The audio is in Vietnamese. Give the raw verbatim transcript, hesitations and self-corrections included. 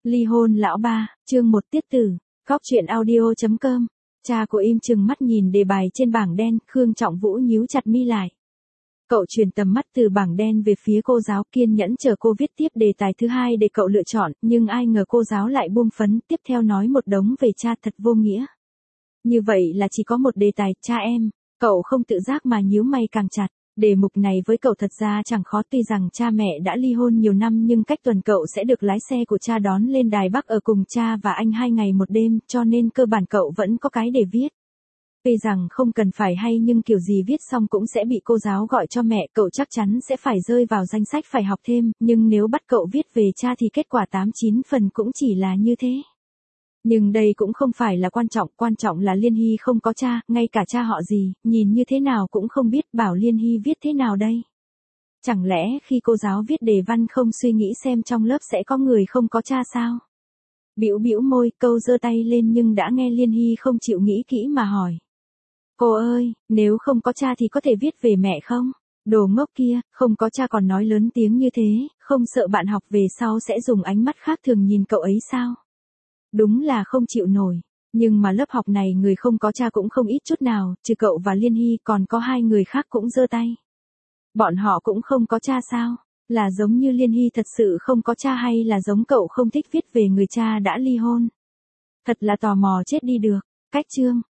Ly hôn lão ba, chương một tiết tử, góc truyện audio chấm com. Cha của im chừng mắt nhìn đề bài trên bảng đen, Khương Trọng Vũ nhíu chặt mi lại. Cậu chuyển tầm mắt từ bảng đen về phía cô giáo, kiên nhẫn chờ cô viết tiếp đề tài thứ hai để cậu lựa chọn, nhưng ai ngờ cô giáo lại buông phấn, tiếp theo nói một đống về cha thật vô nghĩa. Như vậy là chỉ có một đề tài, cha em, cậu không tự giác mà nhíu mày càng chặt. Đề mục này với cậu thật ra chẳng khó, tuy rằng cha mẹ đã ly hôn nhiều năm nhưng cách tuần cậu sẽ được lái xe của cha đón lên Đài Bắc ở cùng cha và anh hai ngày một đêm, cho nên cơ bản cậu vẫn có cái để viết. Tuy rằng không cần phải hay nhưng kiểu gì viết xong cũng sẽ bị cô giáo gọi cho mẹ, cậu chắc chắn sẽ phải rơi vào danh sách phải học thêm, nhưng nếu bắt cậu viết về cha thì kết quả tám chín phần cũng chỉ là như thế. Nhưng đây cũng không phải là quan trọng, quan trọng là Liên Hy không có cha, ngay cả cha họ gì, nhìn như thế nào cũng không biết, bảo Liên Hy viết thế nào đây? Chẳng lẽ khi cô giáo viết đề văn không suy nghĩ xem trong lớp sẽ có người không có cha sao? Bĩu bĩu môi, câu giơ tay lên nhưng đã nghe Liên Hy không chịu nghĩ kỹ mà hỏi. Cô ơi, nếu không có cha thì có thể viết về mẹ không? Đồ ngốc kia, không có cha còn nói lớn tiếng như thế, không sợ bạn học về sau sẽ dùng ánh mắt khác thường nhìn cậu ấy sao? Đúng là không chịu nổi, nhưng mà lớp học này người không có cha cũng không ít chút nào, trừ cậu và Liên Hy còn có hai người khác cũng giơ tay. Bọn họ cũng không có cha sao? Là giống như Liên Hy thật sự không có cha hay là giống cậu không thích viết về người cha đã ly hôn? Thật là tò mò chết đi được. Cách chương,